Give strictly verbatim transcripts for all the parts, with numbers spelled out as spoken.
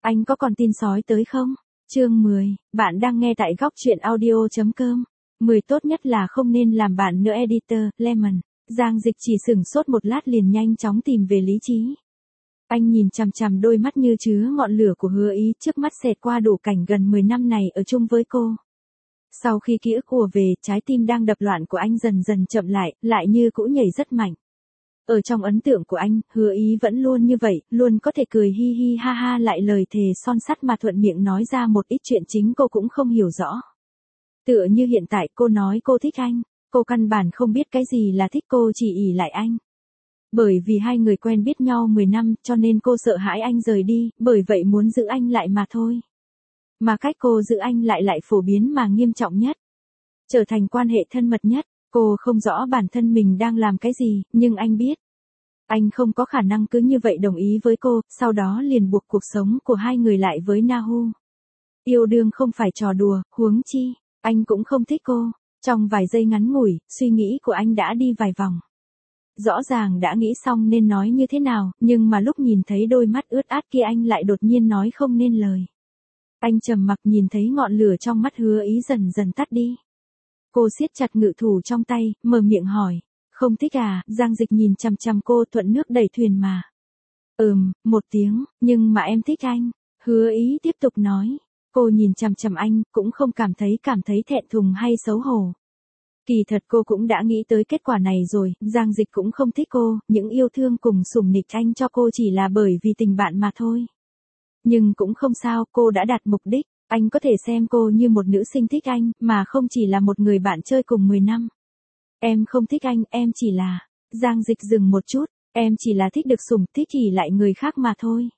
Anh có còn tin sói tới không? Chương mười, bạn đang nghe tại góc truyện audio.com. mười tốt nhất là không nên làm bạn nữa editor, Lemon. Giang Dịch chỉ sửng sốt một lát liền nhanh chóng tìm về lý trí. Anh nhìn chằm chằm đôi mắt như chứa ngọn lửa của Hứa Ý, trước mắt xẹt qua đủ cảnh gần mười năm này ở chung với cô. Sau khi ký ức ùa về, trái tim đang đập loạn của anh dần dần chậm lại, lại như cũ nhảy rất mạnh. Ở trong ấn tượng của anh, Hứa Ý vẫn luôn như vậy, luôn có thể cười hi hi ha ha lại lời thề son sắt mà thuận miệng nói ra một ít chuyện chính cô cũng không hiểu rõ. Tựa như hiện tại cô nói cô thích anh, cô căn bản không biết cái gì là thích, cô chỉ ỷ lại anh. Bởi vì hai người quen biết nhau mười năm cho nên cô sợ hãi anh rời đi, bởi vậy muốn giữ anh lại mà thôi. Mà cách cô giữ anh lại lại phổ biến mà nghiêm trọng nhất. Trở thành quan hệ thân mật nhất, cô không rõ bản thân mình đang làm cái gì, nhưng anh biết. Anh không có khả năng cứ như vậy đồng ý với cô, sau đó liền buộc cuộc sống của hai người lại với Nahu. Yêu đương không phải trò đùa, huống chi, anh cũng không thích cô. Trong vài giây ngắn ngủi, suy nghĩ của anh đã đi vài vòng. Rõ ràng đã nghĩ xong nên nói như thế nào, nhưng mà lúc nhìn thấy đôi mắt ướt át kia anh lại đột nhiên nói không nên lời. Anh trầm mặc nhìn thấy ngọn lửa trong mắt Hứa Ý dần dần tắt đi. Cô siết chặt ngự thủ trong tay, mở miệng hỏi. Không thích à? Giang Dịch nhìn chằm chằm cô, thuận nước đẩy thuyền mà. Ừm, một tiếng, nhưng mà em thích anh. Hứa Ý tiếp tục nói. Cô nhìn chằm chằm anh, cũng không cảm thấy cảm thấy thẹn thùng hay xấu hổ. Kỳ thật cô cũng đã nghĩ tới kết quả này rồi, Giang Dịch cũng không thích cô, những yêu thương cùng sủng nịch anh cho cô chỉ là bởi vì tình bạn mà thôi. Nhưng cũng không sao, cô đã đạt mục đích, anh có thể xem cô như một nữ sinh thích anh, mà không chỉ là một người bạn chơi cùng mười năm. Em không thích anh, em chỉ là... Giang Dịch dừng một chút, em chỉ là thích được sủng, thích ỷ lại người khác mà thôi.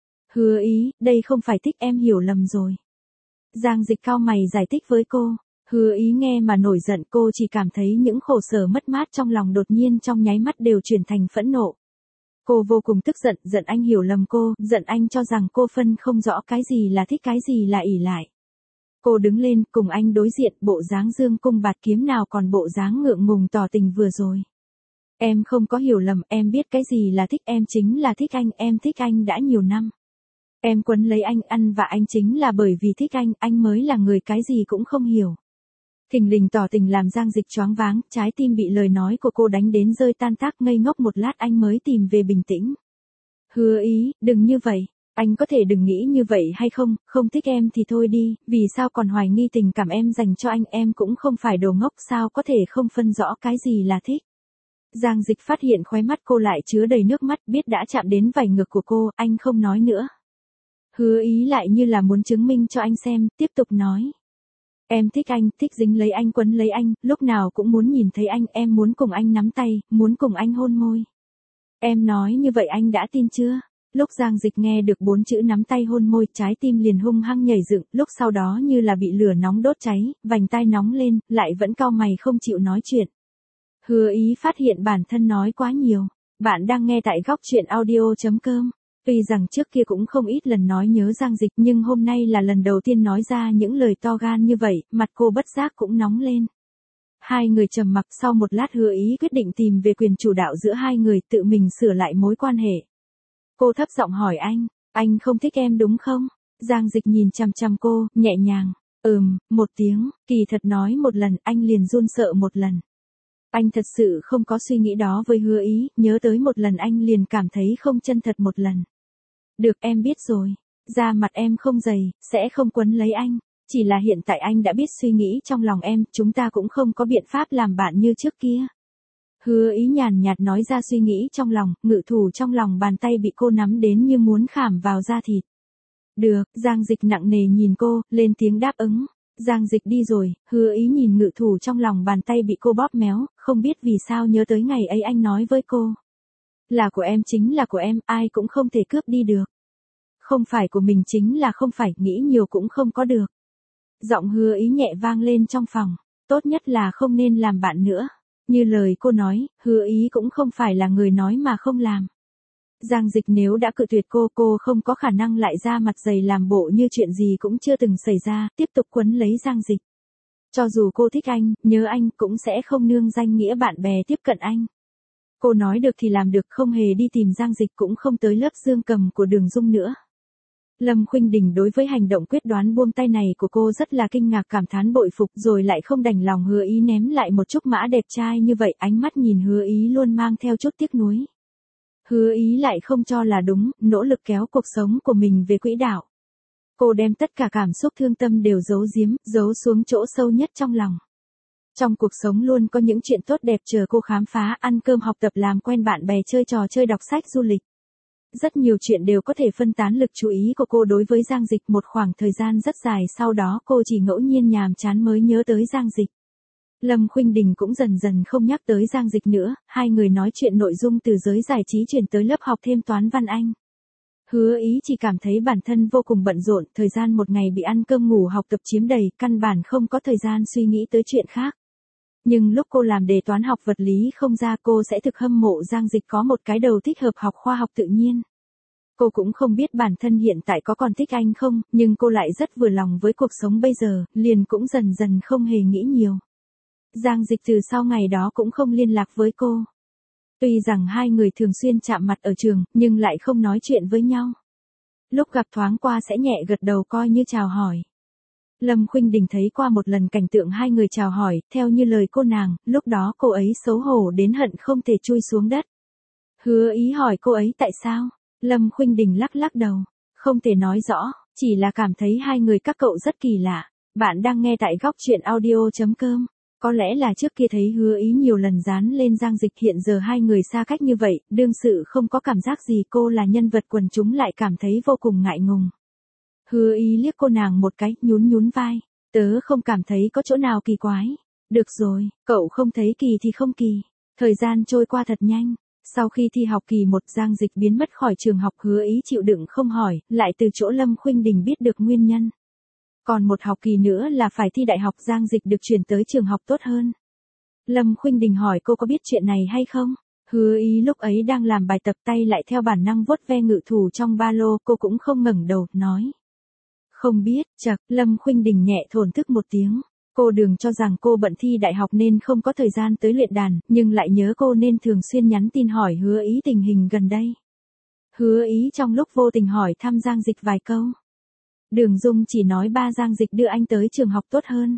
Hứa Ý, đây không phải thích, em hiểu lầm rồi. Giang Dịch cau mày giải thích với cô. Hứa Ý nghe mà nổi giận, cô chỉ cảm thấy những khổ sở mất mát trong lòng đột nhiên trong nháy mắt đều chuyển thành phẫn nộ. Cô vô cùng tức giận, giận anh hiểu lầm cô, giận anh cho rằng cô phân không rõ cái gì là thích cái gì là ỷ lại. Cô đứng lên, cùng anh đối diện, bộ dáng dương cung bạt kiếm nào còn bộ dáng ngượng ngùng tỏ tình vừa rồi. Em không có hiểu lầm, em biết cái gì là thích, em chính là thích anh, em thích anh đã nhiều năm. Em quấn lấy anh, ăn và anh chính là bởi vì thích anh, anh mới là người cái gì cũng không hiểu. Thình lình tỏ tình làm Giang Dịch choáng váng, trái tim bị lời nói của cô đánh đến rơi tan tác, ngây ngốc một lát anh mới tìm về bình tĩnh. Hứa Ý, đừng như vậy, anh có thể đừng nghĩ như vậy hay không, không thích em thì thôi đi, vì sao còn hoài nghi tình cảm em dành cho anh, em cũng không phải đồ ngốc, sao có thể không phân rõ cái gì là thích. Giang Dịch phát hiện khóe mắt cô lại chứa đầy nước mắt, biết đã chạm đến vảy ngực của cô, anh không nói nữa. Hứa Ý lại như là muốn chứng minh cho anh xem, tiếp tục nói. Em thích anh, thích dính lấy anh, quấn lấy anh, lúc nào cũng muốn nhìn thấy anh, em muốn cùng anh nắm tay, muốn cùng anh hôn môi. Em nói như vậy anh đã tin chưa? Lúc Giang Dịch nghe được bốn chữ nắm tay hôn môi, trái tim liền hung hăng nhảy dựng, lúc sau đó như là bị lửa nóng đốt cháy, vành tai nóng lên, lại vẫn cau mày không chịu nói chuyện. Hứa Ý phát hiện bản thân nói quá nhiều. Bạn đang nghe tại góc truyện audio.com. Tuy rằng trước kia cũng không ít lần nói nhớ Giang Dịch, nhưng hôm nay là lần đầu tiên nói ra những lời to gan như vậy, mặt cô bất giác cũng nóng lên. Hai người trầm mặc, sau một lát Hứa Ý quyết định tìm về quyền chủ đạo giữa hai người, tự mình sửa lại mối quan hệ. Cô thấp giọng hỏi anh, anh không thích em đúng không? Giang Dịch nhìn chằm chằm cô, nhẹ nhàng, ừm, một tiếng, kỳ thật nói một lần, anh liền run sợ một lần. Anh thật sự không có suy nghĩ đó với Hứa Ý, nhớ tới một lần anh liền cảm thấy không chân thật một lần. Được, em biết rồi, da mặt em không dày, sẽ không quấn lấy anh, chỉ là hiện tại anh đã biết suy nghĩ trong lòng em, chúng ta cũng không có biện pháp làm bạn như trước kia. Hứa Ý nhàn nhạt nói ra suy nghĩ trong lòng, ngự thủ trong lòng bàn tay bị cô nắm đến như muốn khảm vào da thịt. Được, Giang Dịch nặng nề nhìn cô, lên tiếng đáp ứng. Giang Dịch đi rồi, Hứa Ý nhìn ngự thủ trong lòng bàn tay bị cô bóp méo, không biết vì sao nhớ tới ngày ấy anh nói với cô. Là của em chính là của em, ai cũng không thể cướp đi được. Không phải của mình chính là không phải, nghĩ nhiều cũng không có được. Giọng Hứa Ý nhẹ vang lên trong phòng, tốt nhất là không nên làm bạn nữa. Như lời cô nói, Hứa Ý cũng không phải là người nói mà không làm. Giang Dịch nếu đã cự tuyệt cô, cô không có khả năng lại ra mặt dày làm bộ như chuyện gì cũng chưa từng xảy ra, tiếp tục quấn lấy Giang Dịch. Cho dù cô thích anh, nhớ anh, cũng sẽ không nương danh nghĩa bạn bè tiếp cận anh. Cô nói được thì làm được, không hề đi tìm Giang Dịch, cũng không tới lớp dương cầm của Đường Dung nữa. Lâm Khuynh Đình đối với hành động quyết đoán buông tay này của cô rất là kinh ngạc, cảm thán bội phục, rồi lại không đành lòng Hứa Ý ném lại một chút mã đẹp trai như vậy, ánh mắt nhìn Hứa Ý luôn mang theo chút tiếc nuối. Hứa Ý lại không cho là đúng, nỗ lực kéo cuộc sống của mình về quỹ đạo. Cô đem tất cả cảm xúc thương tâm đều giấu giếm, giấu xuống chỗ sâu nhất trong lòng. Trong cuộc sống luôn có những chuyện tốt đẹp chờ cô khám phá, ăn cơm học tập làm quen bạn bè, chơi trò chơi, đọc sách, du lịch. Rất nhiều chuyện đều có thể phân tán lực chú ý của cô đối với Giang Dịch. Một khoảng thời gian rất dài sau đó cô chỉ ngẫu nhiên nhàm chán mới nhớ tới Giang Dịch. Lâm Khuynh Đình cũng dần dần không nhắc tới Giang Dịch nữa, hai người nói chuyện nội dung từ giới giải trí chuyển tới lớp học thêm toán văn Anh. Hứa Ý chỉ cảm thấy bản thân vô cùng bận rộn, thời gian một ngày bị ăn cơm ngủ học tập chiếm đầy, căn bản không có thời gian suy nghĩ tới chuyện khác. Nhưng lúc cô làm đề toán học vật lý không ra, cô sẽ thực hâm mộ Giang Dịch có một cái đầu thích hợp học khoa học tự nhiên. Cô cũng không biết bản thân hiện tại có còn thích anh không, nhưng cô lại rất vừa lòng với cuộc sống bây giờ, liền cũng dần dần không hề nghĩ nhiều. Giang Dịch từ sau ngày đó cũng không liên lạc với cô. Tuy rằng hai người thường xuyên chạm mặt ở trường, nhưng lại không nói chuyện với nhau. Lúc gặp thoáng qua sẽ nhẹ gật đầu coi như chào hỏi. Lâm Khuynh Đình thấy qua một lần cảnh tượng hai người chào hỏi, theo như lời cô nàng, lúc đó cô ấy xấu hổ đến hận không thể chui xuống đất. Hứa Ý hỏi cô ấy tại sao? Lâm Khuynh Đình lắc lắc đầu, không thể nói rõ, chỉ là cảm thấy hai người các cậu rất kỳ lạ. Bạn đang nghe tại góc truyện audio chấm com. Có lẽ là trước kia thấy Hứa Ý nhiều lần dán lên Giang Dịch, hiện giờ hai người xa cách như vậy, đương sự không có cảm giác gì, cô là nhân vật quần chúng lại cảm thấy vô cùng ngại ngùng. Hứa Ý liếc cô nàng một cái, nhún nhún vai, tớ không cảm thấy có chỗ nào kỳ quái. Được rồi, cậu không thấy kỳ thì không kỳ. Thời gian trôi qua thật nhanh. Sau khi thi học kỳ một, Giang Dịch biến mất khỏi trường học, Hứa Ý chịu đựng không hỏi, lại từ chỗ Lâm Khuynh Đình biết được nguyên nhân. Còn một học kỳ nữa là phải thi đại học, Giang Dịch được chuyển tới trường học tốt hơn. Lâm Khuynh Đình hỏi cô có biết chuyện này hay không? Hứa Ý lúc ấy đang làm bài tập, tay lại theo bản năng vuốt ve ngự thủ trong ba lô, cô cũng không ngẩng đầu, nói. Không biết, chậc, Lâm Khuynh Đình nhẹ thổn thức một tiếng. Cô đừng cho rằng cô bận thi đại học nên không có thời gian tới luyện đàn, nhưng lại nhớ cô nên thường xuyên nhắn tin hỏi Hứa Ý tình hình gần đây. Hứa Ý trong lúc vô tình hỏi thăm Giang Dịch vài câu. Đường Dung chỉ nói ba Giang Dịch đưa anh tới trường học tốt hơn.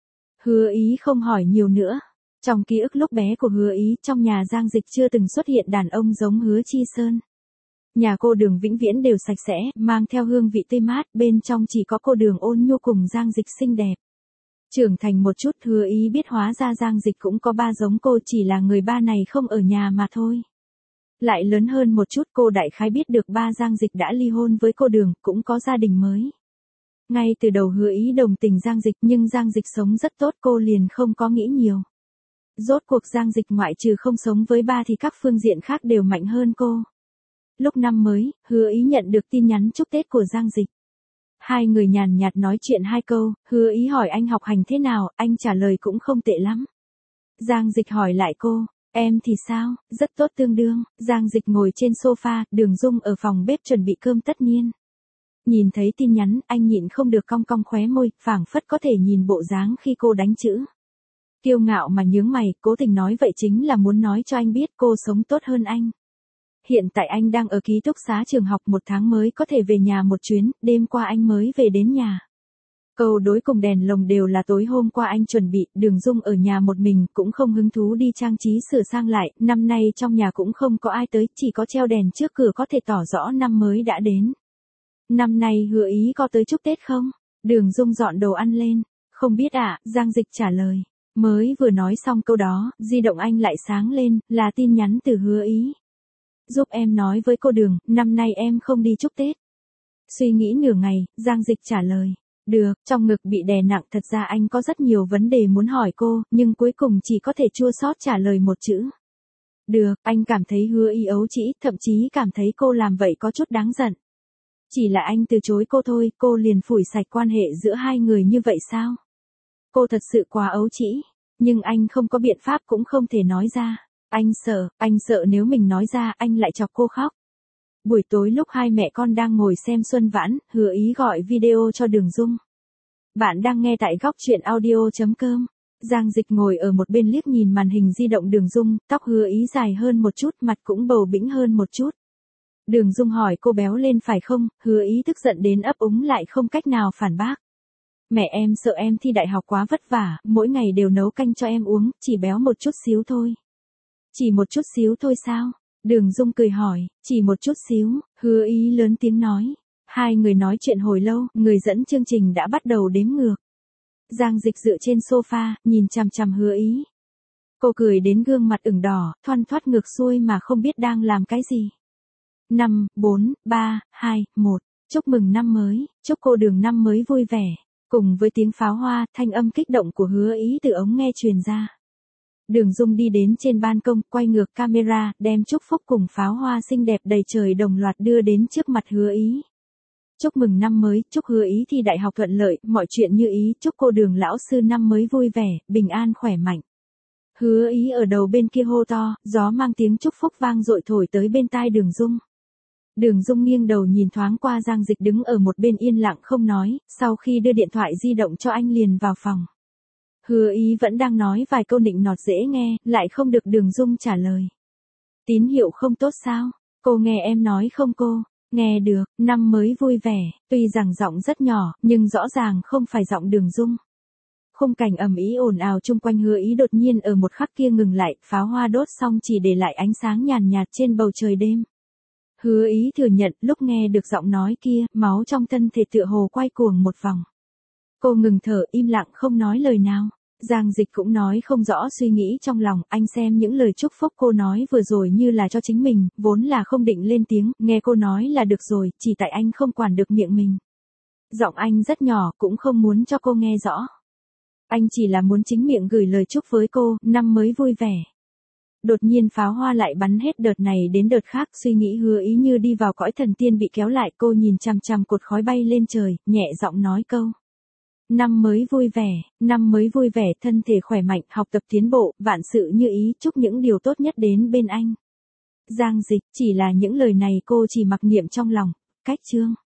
Hứa Ý không hỏi nhiều nữa. Trong ký ức lúc bé của Hứa Ý, trong nhà Giang Dịch chưa từng xuất hiện đàn ông giống Hứa Chi Sơn. Nhà cô Đường vĩnh viễn đều sạch sẽ, mang theo hương vị tươi mát, bên trong chỉ có cô Đường ôn nhu cùng Giang Dịch xinh đẹp. Trưởng thành một chút, Hứa Ý biết hóa ra Giang Dịch cũng có ba giống cô, chỉ là người ba này không ở nhà mà thôi. Lại lớn hơn một chút, cô đại khái biết được ba Giang Dịch đã ly hôn với cô Đường, cũng có gia đình mới. Ngay từ đầu Hứa Ý đồng tình Giang Dịch, nhưng Giang Dịch sống rất tốt, cô liền không có nghĩ nhiều. Rốt cuộc Giang Dịch ngoại trừ không sống với ba thì các phương diện khác đều mạnh hơn cô. Lúc năm mới, Hứa Ý nhận được tin nhắn chúc Tết của Giang Dịch. Hai người nhàn nhạt nói chuyện hai câu, Hứa Ý hỏi anh học hành thế nào, anh trả lời cũng không tệ lắm. Giang Dịch hỏi lại cô, em thì sao, rất tốt tương đương. Giang Dịch ngồi trên sofa, Đường Dung ở phòng bếp chuẩn bị cơm tất niên. Nhìn thấy tin nhắn, anh nhịn không được cong cong khóe môi, phảng phất có thể nhìn bộ dáng khi cô đánh chữ. Kiêu ngạo mà nhướng mày, cố tình nói vậy chính là muốn nói cho anh biết cô sống tốt hơn anh. Hiện tại anh đang ở ký túc xá trường học, một tháng mới có thể về nhà một chuyến, đêm qua anh mới về đến nhà. Câu đối cùng đèn lồng đều là tối hôm qua anh chuẩn bị, Đường Dung ở nhà một mình, cũng không hứng thú đi trang trí sửa sang lại, năm nay trong nhà cũng không có ai tới, chỉ có treo đèn trước cửa có thể tỏ rõ năm mới đã đến. Năm nay Hứa Ý có tới chúc Tết không? Đường Dung dọn đồ ăn lên. Không biết ạ, Giang Dịch trả lời. Mới vừa nói xong câu đó, di động anh lại sáng lên, là tin nhắn từ Hứa Ý. Giúp em nói với cô Đường, năm nay em không đi chúc Tết. Suy nghĩ nửa ngày, Giang Dịch trả lời. Được, trong ngực bị đè nặng, thật ra anh có rất nhiều vấn đề muốn hỏi cô, nhưng cuối cùng chỉ có thể chua xót trả lời một chữ. Được, anh cảm thấy Hứa Ý ấu trĩ, thậm chí cảm thấy cô làm vậy có chút đáng giận. Chỉ là anh từ chối cô thôi, cô liền phủi sạch quan hệ giữa hai người như vậy sao? Cô thật sự quá ấu trĩ, nhưng anh không có biện pháp cũng không thể nói ra. Anh sợ, anh sợ nếu mình nói ra anh lại chọc cô khóc. Buổi tối lúc hai mẹ con đang ngồi xem Xuân Vãn, Hứa Ý gọi video cho Đường Dung. Bạn đang nghe tại góc truyện audio chấm com. Giang Dịch ngồi ở một bên liếc nhìn màn hình di động Đường Dung, tóc Hứa Ý dài hơn một chút, mặt cũng bầu bĩnh hơn một chút. Đường Dung hỏi cô béo lên phải không, Hứa Ý tức giận đến ấp úng lại không cách nào phản bác. Mẹ em sợ em thi đại học quá vất vả, mỗi ngày đều nấu canh cho em uống, chỉ béo một chút xíu thôi. Chỉ một chút xíu thôi sao? Đường Dung cười hỏi, chỉ một chút xíu, Hứa Ý lớn tiếng nói. Hai người nói chuyện hồi lâu, người dẫn chương trình đã bắt đầu đếm ngược. Giang Dịch dựa trên sofa, nhìn chằm chằm Hứa Ý. Cô cười đến gương mặt ửng đỏ, thoăn thoắt ngược xuôi mà không biết đang làm cái gì. năm, bốn, ba, hai, một. Chúc mừng năm mới, chúc cô Đường năm mới vui vẻ. Cùng với tiếng pháo hoa, thanh âm kích động của Hứa Ý từ ống nghe truyền ra. Đường Dung đi đến trên ban công, quay ngược camera, đem chúc phúc cùng pháo hoa xinh đẹp đầy trời đồng loạt đưa đến trước mặt Hứa Ý. Chúc mừng năm mới, chúc Hứa Ý thi đại học thuận lợi, mọi chuyện như ý, chúc cô Đường lão sư năm mới vui vẻ, bình an khỏe mạnh. Hứa Ý ở đầu bên kia hô to, gió mang tiếng chúc phúc vang dội thổi tới bên tai Đường Dung. Đường Dung nghiêng đầu nhìn thoáng qua Giang Dịch đứng ở một bên yên lặng không nói, sau khi đưa điện thoại di động cho anh liền vào phòng. Hứa Ý vẫn đang nói vài câu nịnh nọt dễ nghe, lại không được Đường Dung trả lời. Tín hiệu không tốt sao? Cô nghe em nói không cô? Nghe được, năm mới vui vẻ, tuy rằng giọng rất nhỏ, nhưng rõ ràng không phải giọng Đường Dung. Khung cảnh ầm ĩ ồn ào chung quanh Hứa Ý đột nhiên ở một khắc kia ngừng lại, pháo hoa đốt xong chỉ để lại ánh sáng nhàn nhạt trên bầu trời đêm. Hứa Ý thừa nhận, lúc nghe được giọng nói kia, máu trong thân thể tựa hồ quay cuồng một vòng. Cô ngừng thở, im lặng không nói lời nào. Giang Dịch cũng nói không rõ suy nghĩ trong lòng, anh xem những lời chúc phúc cô nói vừa rồi như là cho chính mình, vốn là không định lên tiếng, nghe cô nói là được rồi, chỉ tại anh không quản được miệng mình. Giọng anh rất nhỏ, cũng không muốn cho cô nghe rõ. Anh chỉ là muốn chính miệng gửi lời chúc với cô, năm mới vui vẻ. Đột nhiên pháo hoa lại bắn hết đợt này đến đợt khác, suy nghĩ Hứa Ý như đi vào cõi thần tiên bị kéo lại, cô nhìn chằm chằm cột khói bay lên trời, nhẹ giọng nói câu. Năm mới vui vẻ, năm mới vui vẻ, thân thể khỏe mạnh, học tập tiến bộ, vạn sự như ý, chúc những điều tốt nhất đến bên anh. Giang Dịch, chỉ là những lời này cô chỉ mặc niệm trong lòng, cách chương.